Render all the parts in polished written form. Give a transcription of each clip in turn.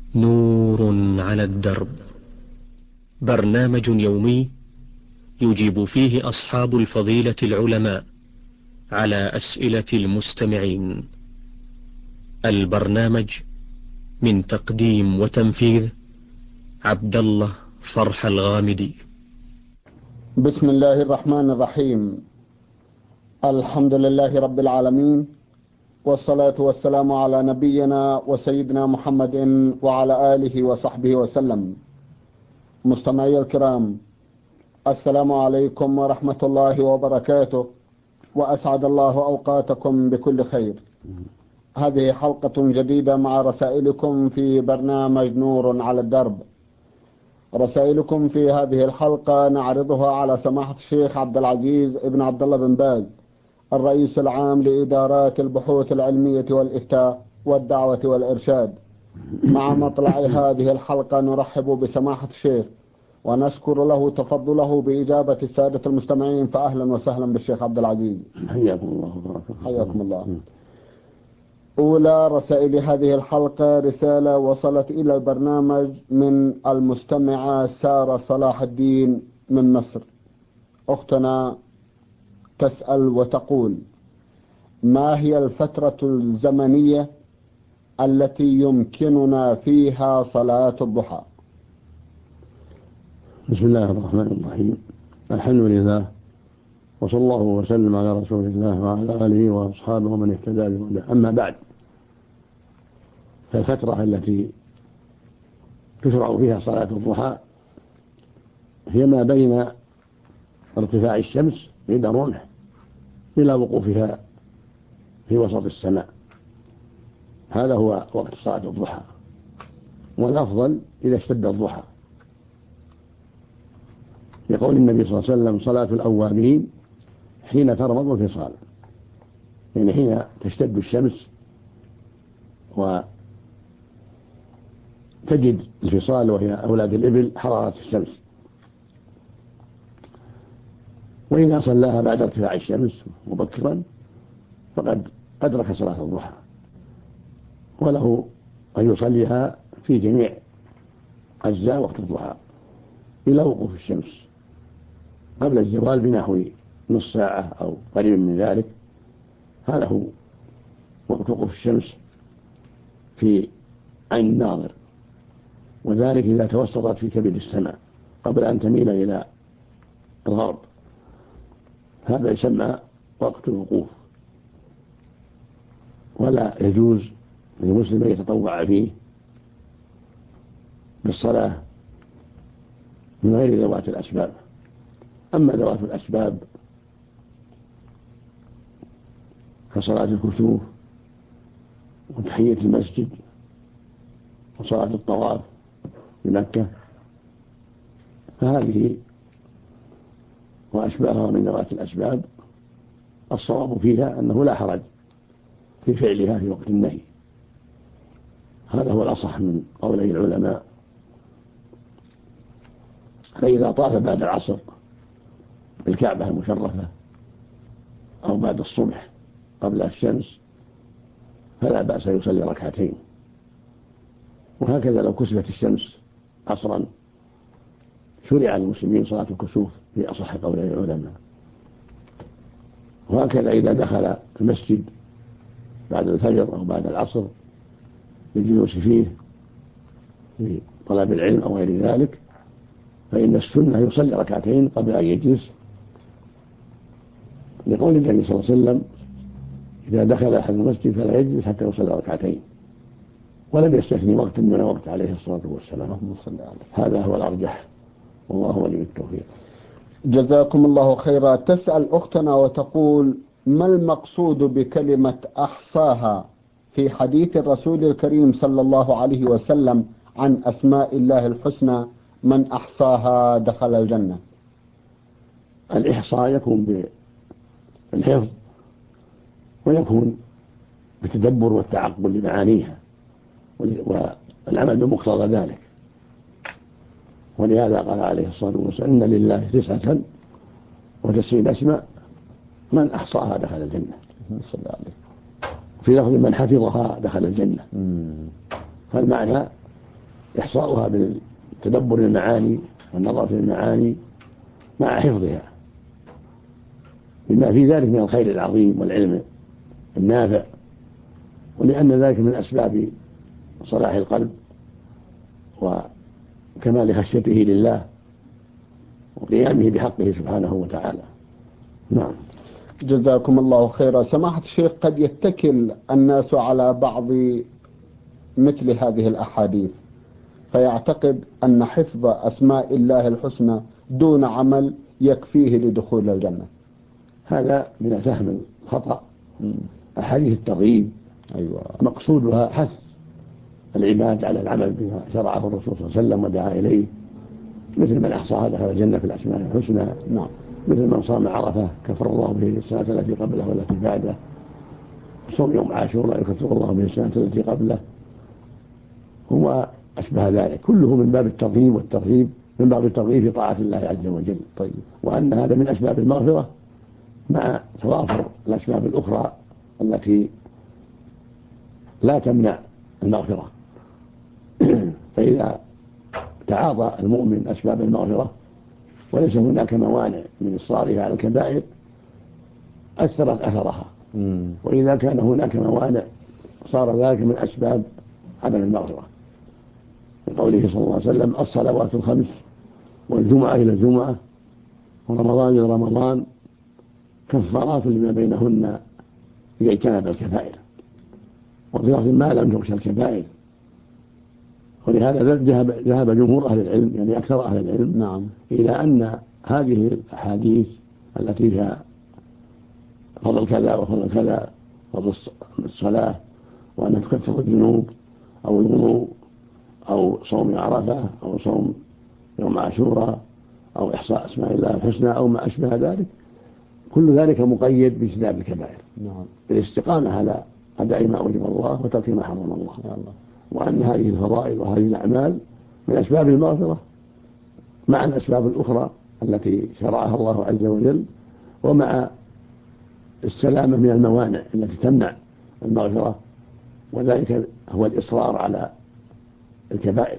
نور على الدرب، برنامج يومي يجيب فيه أصحاب الفضيلة العلماء على أسئلة المستمعين. البرنامج من تقديم وتنفيذ عبد الله فرح الغامدي. بسم الله الرحمن الرحيم. الحمد لله رب العالمين، والصلاة والسلام على نبينا وسيدنا محمد وعلى آله وصحبه وسلم. مستمعي الكرام، السلام عليكم ورحمة الله وبركاته، وأسعد الله أوقاتكم بكل خير. هذه حلقة جديدة مع رسائلكم في برنامج نور على الدرب. رسائلكم في هذه الحلقة نعرضها على سماحة الشيخ عبد العزيز ابن عبد الله بن باز، الرئيس العام لإدارات البحوث العلمية والإفتاء والدعوة والإرشاد. مع مطلع هذه الحلقة نرحب بسماحة الشيخ ونشكر له تفضله بإجابة السادة المستمعين، فأهلا وسهلا بالشيخ عبد العزيز. حياكم الله وبارك. حياكم الله. أولى رسائل هذه الحلقة رسالة وصلت إلى البرنامج من المستمعة سارة صلاح الدين من مصر. أختنا تسأل وتقول: ما هي الفترة الزمنية التي يمكننا فيها صلاة الضحى؟ بسم الله الرحمن الرحيم. الحمد لله، وصلى الله وسلم على رسول الله وعلى آله وأصحابه ومن اهتدى بهداه. أما بعد، فالفترة التي تشرع فيها صلاة الضحى هي ما بين ارتفاع الشمس عند الرمح إلى وقوفها في وسط السماء. هذا هو وقت صلاة الضحى، والأفضل إذا اشتد الضحى، يقول النبي صلى الله عليه وسلم: صلاة الأوابين حين ترمض الفصال، يعني حين تشتد الشمس وتجد الفصال وهي أولاد الإبل حرارة الشمس. وإذا صلاها بعد ارتفاع الشمس مبكرا فقد أدرك صلاة الضحى، وله أن يصليها في جميع أجزاء وقت الضحى إلى وقوف الشمس قبل الزوال بنحو نصف ساعة أو قريب من ذلك. هذا هو وقت وقوف الشمس في عين الناظر، وذلك إذا توسطت في كبد السماء قبل أن تميل إلى الغرب. هذا يسمى وقت الوقوف، ولا يجوز للمسلم أن يتطوع فيه بالصلاة من غير ذوات الأسباب. أما ذوات الأسباب كصلاة الكسوف وتحية المسجد وصلاة الطواف بمكة، فهذه وأشباهها من ذوات الأسباب الصواب فيها أنه لا حرج في فعلها في وقت النهي. هذا هو الأصح من قولي العلماء. فإذا طاف بعد العصر بالكعبة المشرفة أو بعد الصبح قبل الشمس فلا بأس يصلي ركعتين، وهكذا لو كسفت الشمس عصرا شرع للمسلمين صلاة الكسوف في أصح قولي العلماء. وهكذا إذا دخل المسجد بعد الفجر أو بعد العصر للجلوس فيه في طلب العلم أو غير ذلك، فإن السنة يصلي ركعتين قبل أن يجلس، لقول النبي صلى الله عليه وسلم: إذا دخل أحد المسجد فلا يجلس حتى يصلي ركعتين، ولم يستثني وقت من الوقت عليه الصلاة والسلام. هذا هو الأرجح، والله ولي التوفيق. جزاكم الله خيرا. تسأل أختنا وتقول: ما المقصود بكلمة أحصاها في حديث الرسول الكريم صلى الله عليه وسلم عن أسماء الله الحسنى: من أحصاها دخل الجنة؟ الإحصاء يكون بالحفظ، ويكون بالتدبر والتعقل لمعانيها والعمل بمقتضى ذلك. ولهذا قال عليه الصلاة والسلام: إن لله 99 اسماء من أحصاها دخل الجنة. في لفظ: من حفظها دخل الجنة. فالمعنى إحصاؤها بالتدبر المعاني والنظر في المعاني مع حفظها بما في ذلك من الخير العظيم والعلم النافع، ولأن ذلك من أسباب صلاح القلب وكمال خشيته لله وقيامه بحقه سبحانه وتعالى. نعم. جزاكم الله خيرا. سماحة الشيخ، قد يتكل الناس على بعض مثل هذه الأحاديث فيعتقد أن حفظ أسماء الله الحسنى دون عمل يكفيه لدخول الجنة. هذا من الفهم الخطأ. أحاديث الترغيب مقصودها حث العباد على العمل بما شرعه الرسول صلى الله عليه وسلم ودعا إليه، مثل من أحصاها دخل الجنة في الأسماء الحسنى. نعم. مثل من صام عرفة كفر الله به السنة التي قبله والتي بعده، صوم يوم عاشوراء يكفر الله به السنة التي قبله، هو أشبه ذلك، كله من باب الترغيب والترهيب، من باب الترغيب في طاعة الله عز وجل. طيب. وأن هذا من أسباب المغفرة مع توافر الأسباب الأخرى التي لا تمنع المغفرة. فإذا تعاطى المؤمن أسباب المغفرة وليس هناك موانع من إصرارها على الكبائر أكثرت أثرها، وإذا كان هناك موانع صار ذلك من أسباب عدم المغفرة. لقوله صلى الله عليه وسلم: الصلوات الخمس والجمعة إلى الجمعة ورمضان إلى رمضان كفارات لما بينهن إذا اجتنب الكبائر، وفي لفظ ما لم تغش الكبائر. ولهذا ذهب جمهور أهل العلم، يعني أكثر أهل العلم، نعم، إلى أن هذه الأحاديث التي فيها فضل كذا وفضل كذا، فضل الصلاة وأن تكفر الذنوب أو الوضوء أو صوم عرفة أو صوم يوم عاشوراء أو إحصاء أسماء الله الحسنى أو ما أشبه ذلك، كل ذلك مقيد باجتناب الكبائر، بالاستقامة على أداء ما أوجب الله وترك ما حرم الله. وأن هذه الفضائل وهذه الأعمال من أسباب المغفرة مع الأسباب الأخرى التي شرعها الله عز وجل، ومع السلامة من الموانع التي تمنع المغفرة، وذلك هو الإصرار على الكبائر،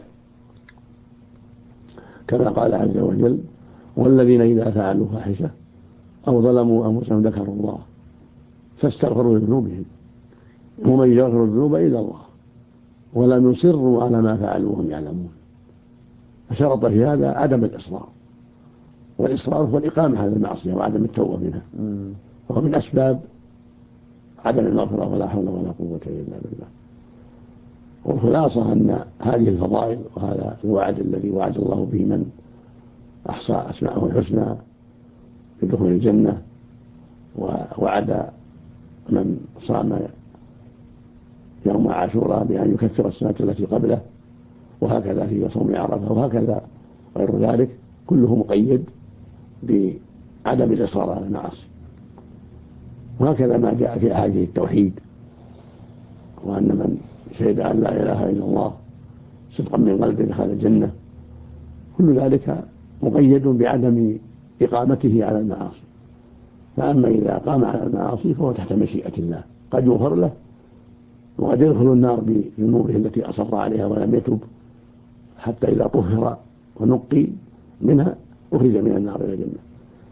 كما قال عز وجل: والذين إذا فعلوا فاحشة أو ظلموا أنفسهم ذكروا الله فاستغفروا لذنوبهم ومن يغفر الذنوب إلا الله ولم يصروا على ما فعلوا وهم يعلمون. فشرط في هذا عدم الإصرار، والإصرار هو الإقامة على المعصية وعدم التوبة منها، وهو من أسباب عدم المغفرة، ولا حول ولا قوة إلا بالله. والخلاصة أن هذه الفضائل وهذا الوعد الذي وعد الله به من أحصى أسماءه الحسنى بدخول الجنة، ووعد من صام يوم عاشوراء بأن يكفر السنة التي قبله، وهكذا في صوم عرفة، وهكذا غير ذلك، كله مقيد بعدم الإصرار على المعاصي. وهكذا ما جاء في أحاديث التوحيد، وأن من شهد أن لا إله إلا الله صدقا من قلبه دخل الجنة، كل ذلك مقيد بعدم إقامته على المعاصي. فأما إذا قام على المعاصي فهو تحت مشيئة الله، قد يغفر له وقد يدخل النار بذنوبه التي أصر عليها ولم يتب، حتى إذا طهر ونقي منها أخرج من النار إلى الجنة.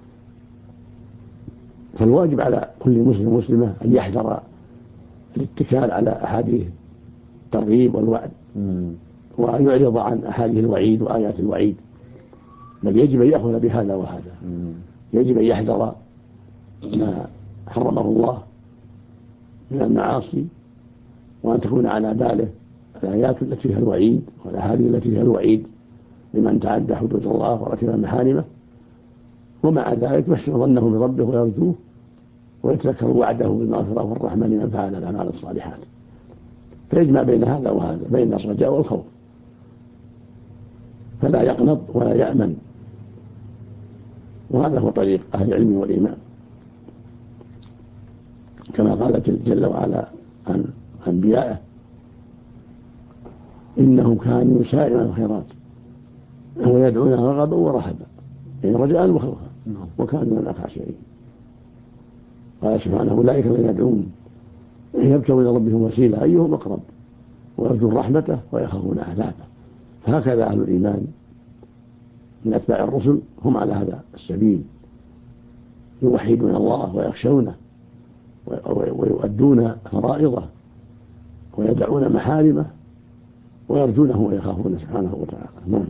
فالواجب على كل مسلم ومسلمة أن يحذر الاتكال على أحاديث الترغيب والوعد، وأن يعرض عن أحاديث الوعيد وآيات الوعيد، بل يجب أن يأخذ بهذا وهذا. يجب أن يحذر ما حرمه الله من المعاصي، وأن تكون على باله الآيات التي فيها الوعيد والأحاديث التي فيها الوعيد لمن تعدى حدود الله وركب محارمه، ومع ذلك يحسن ظنه بربه ويرجوه ويتذكر وعده بالمغفرة والرحمة لمن فعل الأعمال الصالحات. فيجمع بين هذا وهذا، بين الرجاء والخوف، فلا يقنط ولا يأمن. وهذا هو طريق أهل العلم والإيمان، كما قال جل وعلا عن أنبيائه: إنهم كانوا يسارعون الخيرات ويدعونها رغبا ورهبا، يعني رجاء وخوفا، وكانوا من خاشعين. قال سبحانه: أولئك الذين يدعون يبتغون إلى ربهم وسيلة أيهم أقرب ويرجون رحمته ويخافون عذابه. هكذا أهل الإيمان من أتباع الرسل هم على هذا السبيل، يوحدون الله ويخشونه ويؤدون فرائضه ويدعون محارمه ويرجونه ويخافون سبحانه وتعالى.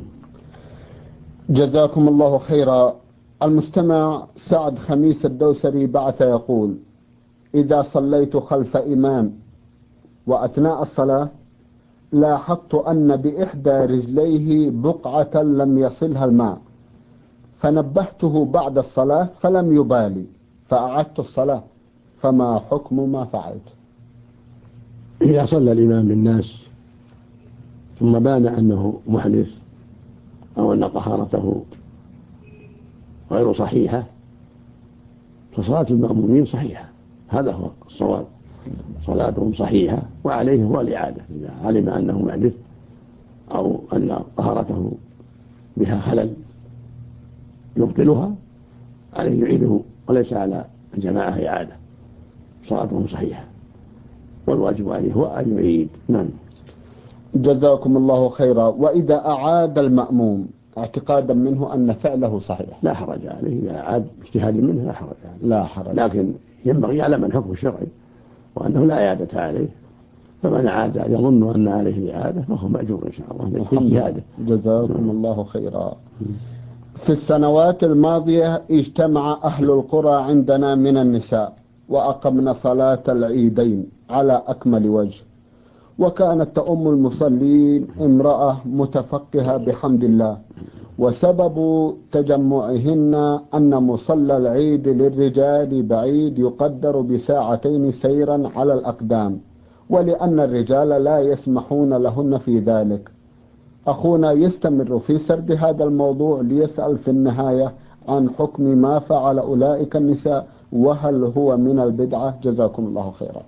جزاكم الله خيرا. المستمع سعد خميس الدوسري بعث يقول: إذا صليت خلف إمام وأثناء الصلاة لاحظت أن بإحدى رجليه بقعة لم يصلها الماء، فنبهته بعد الصلاة فلم يبالي فأعدت الصلاة، فما حكم ما فعلت؟ إذا صلى الإمام بالناس ثم بان أنه محدث أو أن طهارته غير صحيحة فصلاة المأمومين صحيحة، هذا هو الصواب، صلاتهم صحيحة وعليه هو الإعادة. إذا علم أنه محدث أو أن طهارته بها خلل يبطلها عليه يعيده، وليس على الجماعة إعادة، صلاتهم صحيحة والواجب عليه هو أن يعيد. جزاكم الله خيرا. وإذا أعاد المأموم اعتقادا منه أن فعله صحيح لا حرج عليه، إذا أعاد اجتهاد منه لا حرج عليه، لا حرج، لكن ينبغي يعلم الحكم الشرعي وأنه لا إعادة عليه، فمن أعاد يظن أن عليه الإعادة فهو مأجور إن شاء الله باجتهاده. جزاكم الله خيرا. في السنوات الماضية اجتمع أهل القرى عندنا من النساء وأقمنا صلاة العيدين على أكمل وجه، وكانت تؤم المصلين امرأة متفقهة بحمد الله، وسبب تجمعهن أن مصلى العيد للرجال بعيد يقدر بساعتين سيرا على الأقدام، ولأن الرجال لا يسمحون لهن في ذلك. أخونا يستمر في سرد هذا الموضوع ليسأل في النهاية عن حكم ما فعل أولئك النساء، وهل هو من البدعة؟ جزاكم الله خيرا.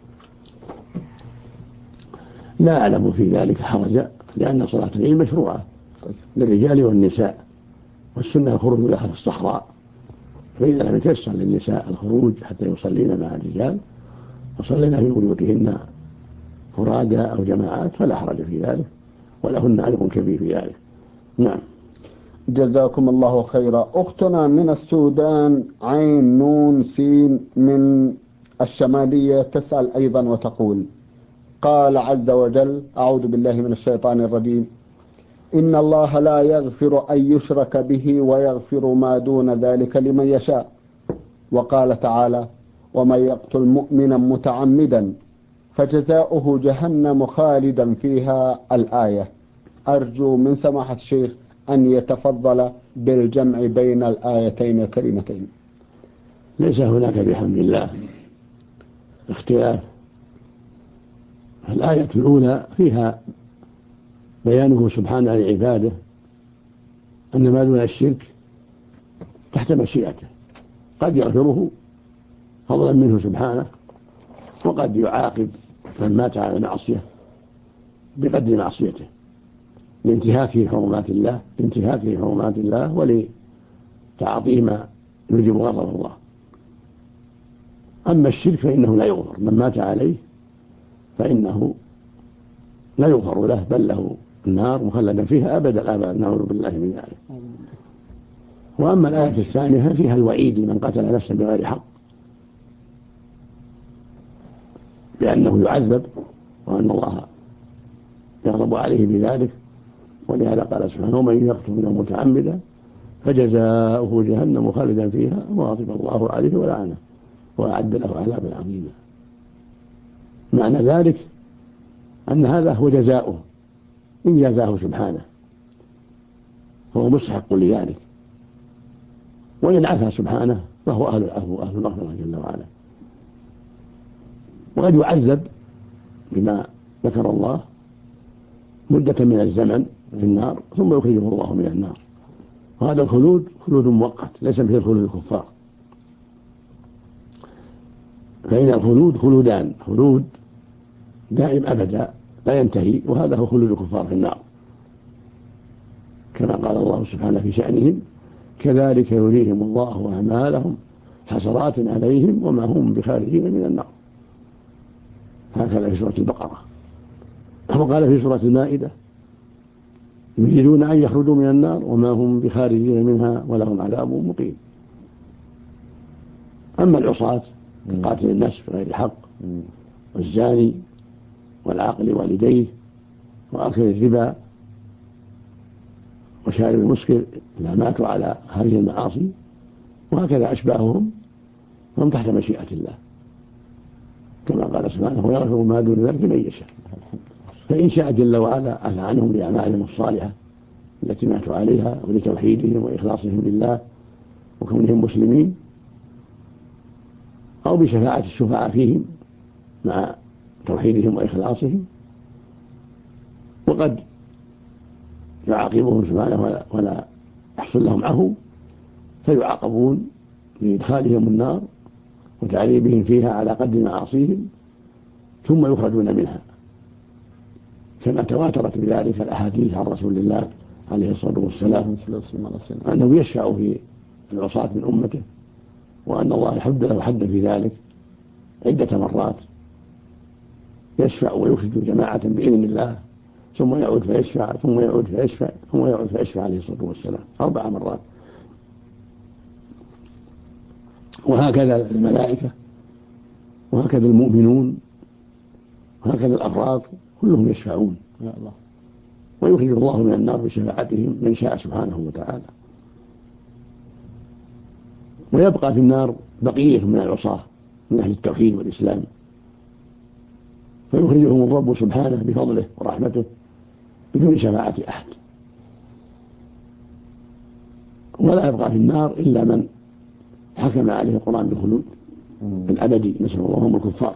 لا أعلم في ذلك حرجا، لأن صلاة العيد مشروعة للرجال والنساء، والسنة الخروج لها في الصحراء، فإذا لم يتيسر للنساء الخروج حتى يصلين مع الرجال وصلينا في بيوتهن فرادى أو جماعات فلا حرج في ذلك، ولهن أجر كبير في ذلك. نعم. جزاكم الله خيرا. أختنا من السودان عين نون سين من الشمالية تسأل أيضا وتقول: قال عز وجل: أعوذ بالله من الشيطان الرجيم: إن الله لا يغفر أن يشرك به ويغفر ما دون ذلك لمن يشاء. وقال تعالى: ومن يقتل مؤمنا متعمدا فجزاؤه جهنم خالدا فيها. الآية. أرجو من سماحة الشيخ أن يتفضل بالجمع بين الآيتين الكريمتين. ليس هناك بحمد الله اختلاف. الآية الأولى فيها بيانه سبحانه لعباده أن ما دون الشرك تحت مشيئته، قد يغفره فضلا منه سبحانه، وقد يعاقب من مات على المعصية بقدر معصيته لانتهاكه حرمات الله ولتعاطيه ما يوجب غضب الله. أما الشرك فإنه لا يغفر، من مات عليه فإنه لا يغفر له، بل له النار مخلدا فيها أبد الآباد، نعوذ بالله من ذلك. وأما الآية الثانية فيها الوعيد لمن قتل نفسا بغير حق، بأنه يعذب وأن الله يغضب عليه بذلك، ولهذا قال سبحانه: ومن يقتل منه متعمدا فجزاؤه جهنم خالدا فيها وغضب الله عليه ولعنه وأعد له عذابا عظيما. معنى ذلك أن هذا هو جزاؤه إن جازاه سبحانه، فهو مستحق لذلك، وإن عفا سبحانه فهو أهل العفو وأهل المغفرة جل وعلا. وقد يعذب بما ذكر الله مدة من الزمن في النار ثم يخرجه الله من النار، وهذا الخلود خلود مؤقت ليس مثل خلود الكفار، فإن الخلود خلودان: خلود دائم أبدا لا ينتهي، وهذا هو خلود الكفار في النار، كما قال الله سبحانه في شأنهم: كذلك يريهم الله أعمالهم حسرات عليهم وما هم بخارجين من النار. هكذا في سورة البقرة. وقال في سورة المائدة: يريدون أن يخرجوا من النار وما هم بخارجين منها ولهم عذاب مقيم. أما العصاة كقاتل النفس بغير الحق والزاني والعاقل والديه وآكل الربا وشارب المسكر إذا ماتوا على هذه المعاصي وهكذا أشباههم هم تحت مشيئة الله كما قال سبحانه ويغفر ما دون ذلك من يشاء. فإن شاء جل وعلا عفى عنهم بأعمالهم الصالحة التي ماتوا عليها ولتوحيدهم وإخلاصهم لله وكونهم مسلمين أو بشفاعة الشفعاء فيهم مع توحيدهم وإخلاصهم، وقد يعاقبهم سبحانه ولا يحصل لهم عفو فيعاقبون بإدخالهم النار وتعذيبهم فيها على قدر معاصيهم ثم يخرجون منها، كما تواترت بذلك الأحاديث عن رسول الله عليه الصلاة والسلام أنه يشفع في العصاة من أمته، وأن الله يحد له حدا في ذلك عدة مرات، يشفع ويخرج جماعة بإذن الله ثم يعود فيشفع ثم يعود فيشفع ثم يعود فيشفع عليه الصلاة والسلام 4 مرات. وهكذا الملائكة وهكذا المؤمنون وهكذا الأبرار كلهم يشفعون يا الله، ويخرج الله من النار بشفاعتهم من شاء سبحانه وتعالى. ويبقى في النار بقية من العصاة من أهل التوحيد والإسلام فيخرجهم الرب سبحانه بفضله ورحمته بدون شفاعة أحد. ولا يبقى في النار إلا من حكم عليه القرآن بالخلود الأبدي نسأل الله هم الكفار.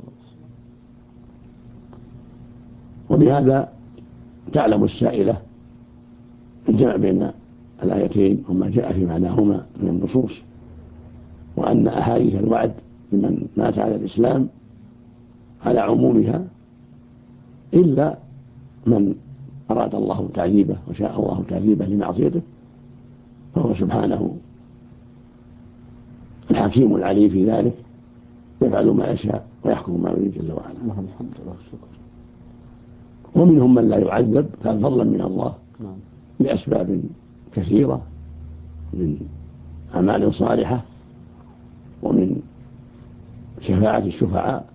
وبهذا تعلم السائلة الجمع بين الآيتين وما جاء في معناهما من النصوص، وأن أحاديث الوعد لمن مات على الإسلام على عمومها إلا من أراد الله تعذيبه وشاء الله تعذيبه لمعصيته، فهو سبحانه الحكيم العليم في ذلك يفعل ما يشاء ويحكم ما يريد جل وعلا. الحمد لله والشكر. ومنهم من لا يعذب فضلا من الله لأسباب كثيرة من أعمال صالحة ومن شفاعة الشفعاء،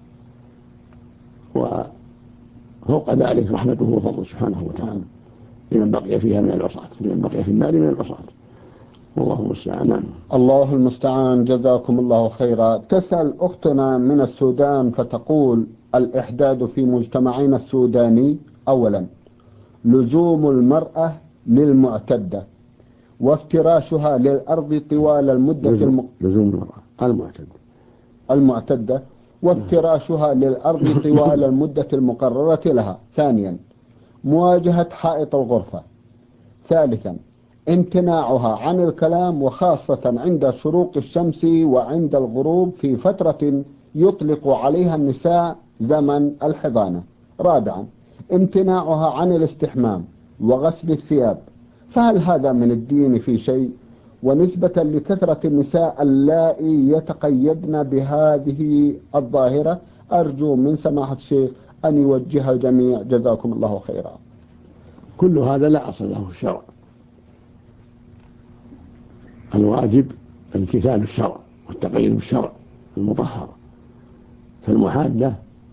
وفوق ذلك رحمته وفضله سبحانه وتعالى لمن بقي فيها من العصاة، لمن بقي في النار من العصاة، والله المستعان. الله المستعان. جزاكم الله خيرا. تسأل أختنا من السودان فتقول: الإحداد في مجتمعنا السوداني أولا لزوم المرأة للمعتدة وافتراشها للأرض طوال المدة لزوم المرأة المعتدة وافتراشها للأرض طوال المدة المقررة لها. ثانيا مواجهة حائط الغرفة. ثالثا امتناعها عن الكلام وخاصة عند شروق الشمس وعند الغروب في فترة يطلق عليها النساء زمن الحضانة. رابعا امتناعها عن الاستحمام وغسل الثياب، فهل هذا من الدين في شيء؟ ونسبة لكثرة النساء اللائي يتقيدن بهذه الظاهرة أرجو من سماحة الشيخ أن يوجه الجميع جزاكم الله خيرا. كل هذا لا أصل له الشرع، الواجب امتثال الشرع والتقيد بالشرع المطهر، فالمحادة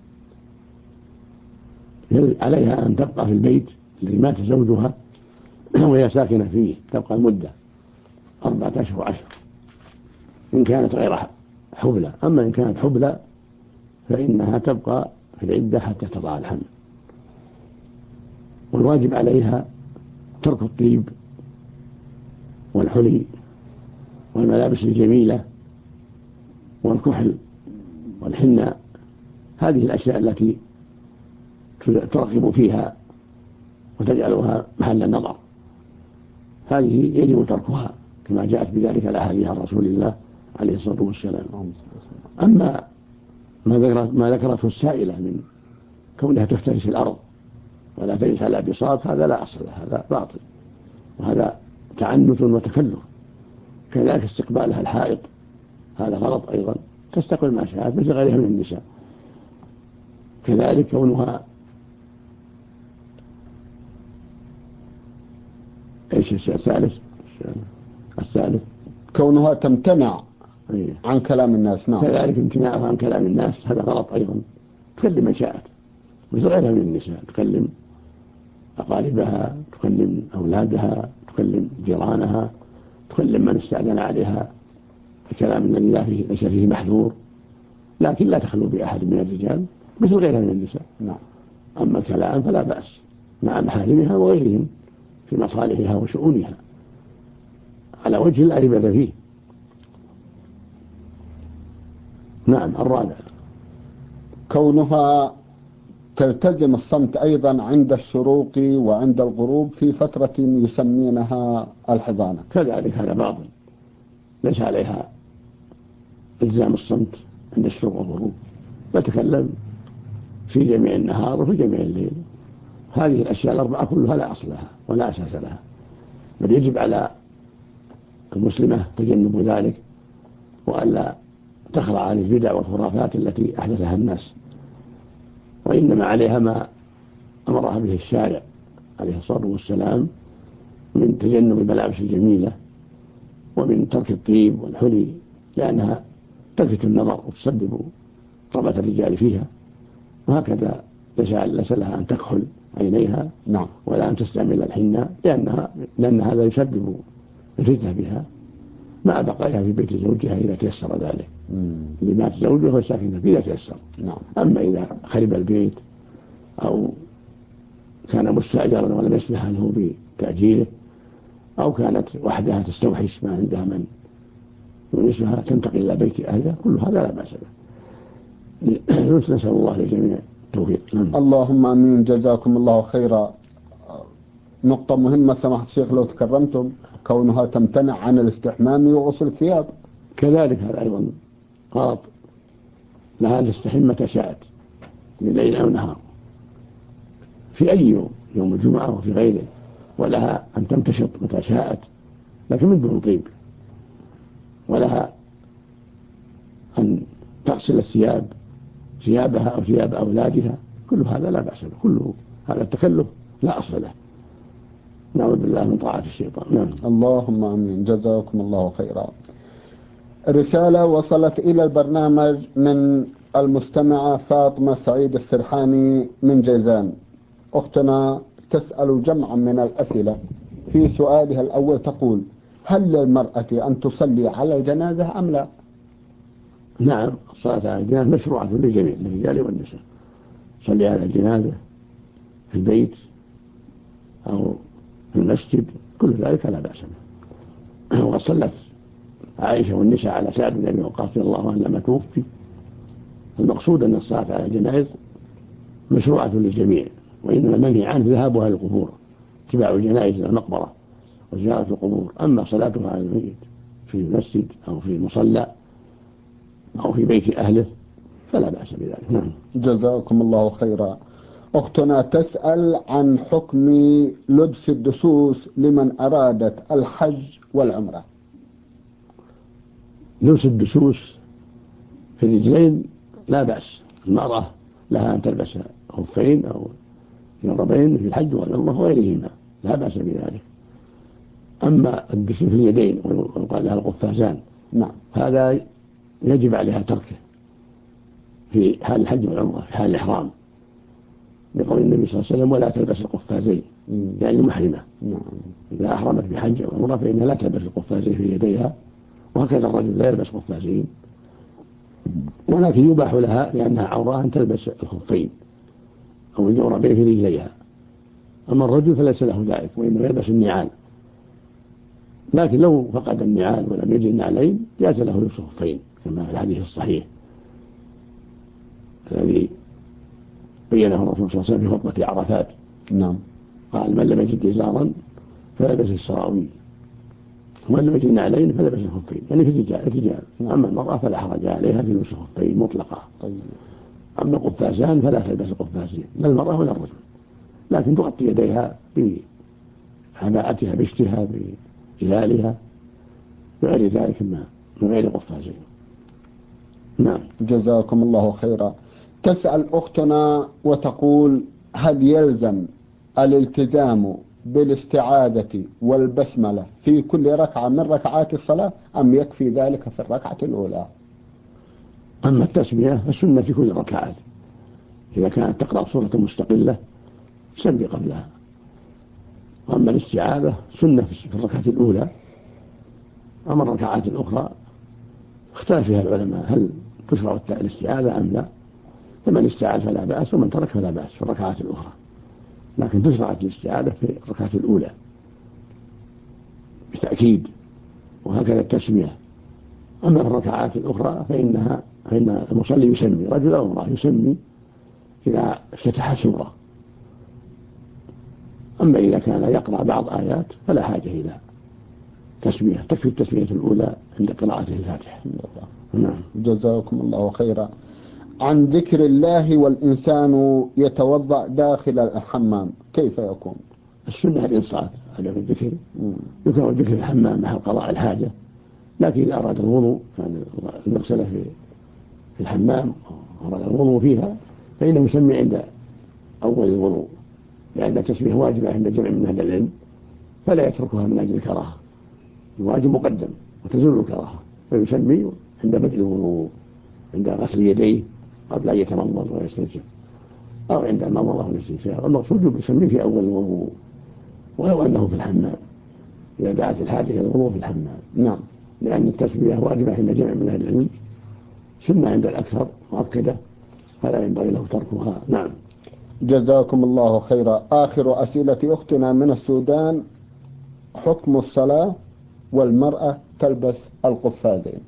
عليها أن تبقى في البيت الذي مات زوجها وهي ساكنة فيه، تبقى المدة 4 أشهر 10 إن كانت غير حبلى. أما إن كانت حبلى فإنها تبقى في العدة حتى تضع الحمل. والواجب عليها ترك الطيب والحلي والملابس الجميلة والكحل والحنة، هذه الأشياء التي ترغب فيها وتجعلها محل النظر، هذه يجب تركها كما جاءت بذلك الأحاديث عن رسول الله عليه الصلاة والسلام. أما ما ذكرته السائلة من كونها تفترس الأرض ولا تجلس على بساط، هذا لا أصل له، هذا باطل وهذا تعنت وتكلف. كذلك استقبالها الحائط هذا غلط أيضا، تستقبل ما شاءت مثل غيرها من النساء. كذلك كونها إيش الثالث؟ الثالث كونها تمتنع عن كلام الناس. نعم. كذلك امتناعها عن كلام الناس هذا غلط أيضا. تكلم من شاءت، مثل غيرها من النساء، تكلم أقاربها، تكلم أولادها، تكلم جيرانها، تكلم من استأذن عليها الكلام الذي ليس فيه محذور، لكن لا تخلو بأحد من الرجال مثل غيرها من النساء. نعم. أما الكلام فلا بأس مع محارمها وغيرهم في مصالحها وشؤونها على وجه لا ريبة فيه. نعم. الرابع كونها تلتزم الصمت أيضا عند الشروق وعند الغروب في فترة يسمينها الحضانة. كذلك هذا باطل، ليس عليها التزام الصمت عند الشروق والغروب، تتكلم في جميع النهار وفي جميع الليل. هذه الأشياء الأربعة كلها لا أصل لها ولا أساس لها، بل يجب على المسلمة تجنب ذلك وألا تخضع عن البدع والخرافات التي أحدثها الناس، وإنما عليها ما أمرها به الشارع عليه الصلاة والسلام من تجنب الملابس الجميلة ومن ترك الطيب والحلي، لأنها تلفت النظر وتسبب رغبة الرجال فيها. وهكذا ليس لها أن تكحل عينيها. نعم. ولا أن تستعمل الحنة لأن هذا يسبب الفتنة بها مع بقائها في بيت زوجها إذا تيسر ذلك. اللي مات زوجه وساكن فيه لا تيسر. نعم. أما إذا خرب البيت أو كان مستأجرا ولم يسمح له بتأجيره أو كانت وحدها تستوحش ما عندها من يونسها تنتقل إلى بيت أهلها، كل هذا لا بأس به. نسأل الله لجميع التوفيق. اللهم آمين. جزاكم الله خيرا. نقطة مهمة سماحة الشيخ لو تكرمتم، كونها تمتنع عن الاستحمام وغسل الثياب. كذلك هذا أيضا غلط، لها أن تستحم متى شاءت من ليل أو نهار في أي يوم الجمعة وفي غيره، ولها أن تمتشط متى شاءت لكن من دون طيب، ولها أن تغسل ثيابها أو ثياب أولادها، كل هذا لا بأس به، كله هذا التكلف لا أصل له. نعوذ بالله من طاعة الشيطان. نعم. اللهم آمين. جزاكم الله خيرا. رسالة وصلت إلى البرنامج من المستمعة فاطمة سعيد السرحاني من جيزان. أختنا تسأل جمعا من الأسئلة. في سؤالها الأول تقول: هل للمرأة أن تصلي على الجنازة أم لا؟ نعم، الصلاة على الجنازة مشروعة للجميع، للرجال والنساء. صلي على الجنازة في البيت أو في المسجد، كل ذلك لا بأس به. وقد صلت عائشة والنساء على سعد بن أبي وقاص رضي الله عنه لما توفي. المقصود أن الصلاة على الجنائز مشروعة للجميع، وإنما المنهي عنه ذهابها للقبور، اتباع الجنائز إلى المقبرة وزيارة القبور. أما صلاتها على الميت في المسجد أو في المصلى أو في بيت أهله فلا بأس بذلك. نعم. جزاكم الله خيرا. أختنا تسأل عن حكم لبس الدسوس لمن أرادت الحج والعمرة. لبس الدسوس في الرجلين لا بأس، المرأة لها أن تلبس خفين أو جربين في الحج والعمرة وغيرهما، لا بأس بذلك. أما الدسوس في اليدين ويقال لها القفازان، نعم، هذا يجب عليها تركه في حال الحج والعمرة، في حال الإحرام، بقول النبي صلى الله عليه وسلم: ولا تلبس القفازين، يعني محرمة. نعم. إذا أحرمت بحج أو عمرة فإنها لا تلبس القفازين في يديها، وهكذا الرجل لا يلبس قفازين، ولكن يباح لها لأنها عورة أن تلبس الخفين أو الجوربين في رجليها. أما الرجل فليس له ذلك، وإنما يلبس النعال. لكن لو فقد النعال ولم يجد النعلين جاز له لبس الخفين، كما في الحديث الصحيح الذي بينه الرسول صلى الله عليه وسلم في خطبة عرفات. نعم. قال: من لم يجد إزارا فلبس السراويل، ومن لم يجد نعلين فلبس الخفين، يعني في الرجال. أما المرأة فلا حرج عليها في لبس الخفين مطلقة. طيب. أما القفازان فلا تلبس القفازين، لا المرأة ولا الرجل، لكن تغطي يديها بحماءتها بشتها بجلالها بغير ذلك من غير قفازين. نعم. جزاكم الله خيرا. تسأل أختنا وتقول: هل يلزم الالتزام بالاستعاذة والبسملة في كل ركعة من ركعات الصلاة أم يكفي ذلك في الركعة الأولى؟ أما التسمية فالسنة في كل الركعات، إذا كانت تقرأ سورة مستقلة تسمي قبلها. وأما الاستعاذة سنة في الركعة الأولى. أما الركعات الأخرى اختلف فيها العلماء هل تشرع الاستعاذة أم لا، فمن استعاذ فلا بأس ومن ترك فلا بأس في الركعات الأخرى، لكن تشرع الاستعاذة في الركعة الأولى بالتأكيد، وهكذا التسمية. أما في الركعات الأخرى فإن المصلي يسمي، رجل أو امرأة يسمي إذا افتتح سورة. أما إذا كان يقرأ بعض آيات فلا حاجة إلى تسمية، تكفي التسمية الأولى عند قراءته الفاتحة. نعم. جزاكم الله خيرا. عن ذكر الله والإنسان يتوضأ داخل الحمام كيف يكون؟ السنة الإنصات على الذكر، يكون الذكر الحمام محل قضاء الحاجة، لكن إذا أراد الوضوء كان المغسلة في الحمام أراد الوضوء فيها فإنه يسمي عند أول الوضوء، لأن التسمية واجبة عند جمع من أهل العلم، فلا يتركها من أجل الكراهة، الواجب مقدم وتزول الكراهة، فيسمي عند بدء الوضوء، عند غسل يديه قبل أن يتمضمض ويستنشق، أو عند المضمضة والاستنشاق. المقصود يسمي في أول الوضوء ولو أنه في الحمام إذا دعت الحاجة إلى الوضوء في الحمام. نعم. لأن التسمية واجبة عند جمع من أهل العلم، سنة عند الأكثر مؤكدة، فلا ينبغي له تركها. نعم. جزاكم الله خيرا. آخر أسئلة أختنا من السودان: حكم الصلاة والمرأة تلبس القفازين؟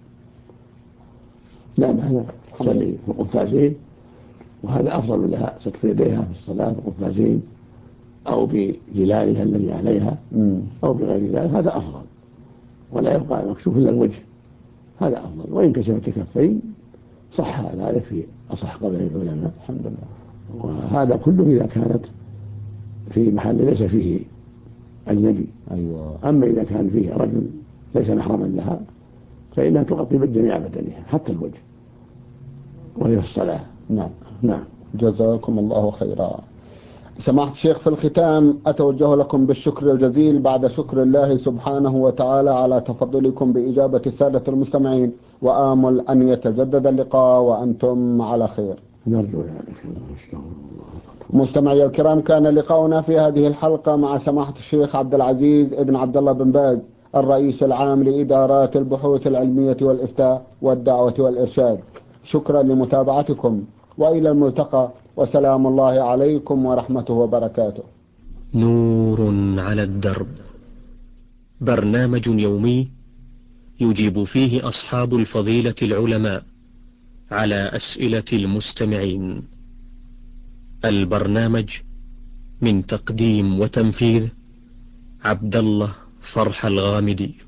لا معنى تصلي في القفازين، وهذا أفضل لها ستر يديها في الصلاة بالقفازين أو بجلالها الذي عليها أو بغير ذلك، هذا أفضل، ولا يبقى مكشوف إلا الوجه، هذا أفضل. وإن كشفت الكفين صح ذلك في أصح قول العلماء، الحمد لله. وهذا كله إذا كانت في محل ليس فيه أجنبي. أيوة. أما إذا كان فيه رجل ليس محرما لها فإنها تغطي بالجميع بدنها حتى الوجه، وهي الصلاة. نعم. نعم. جزاكم الله خيرا. سماحة الشيخ، في الختام أتوجه لكم بالشكر الجزيل بعد شكر الله سبحانه وتعالى على تفضلكم بإجابة السادة المستمعين، وآمل أن يتجدد اللقاء وأنتم على خير. نرجو ذلك. مستمعي الكرام، كان لقاؤنا في هذه الحلقة مع سماحة الشيخ عبد العزيز ابن عبد الله بن باز، الرئيس العام لإدارات البحوث العلمية والإفتاء والدعوة والإرشاد. شكرا لمتابعتكم، وإلى الملتقى، وسلام الله عليكم ورحمته وبركاته. نور على الدرب، برنامج يومي يجيب فيه أصحاب الفضيلة العلماء على أسئلة المستمعين. البرنامج من تقديم وتنفيذ عبد الله فرح الغامدي.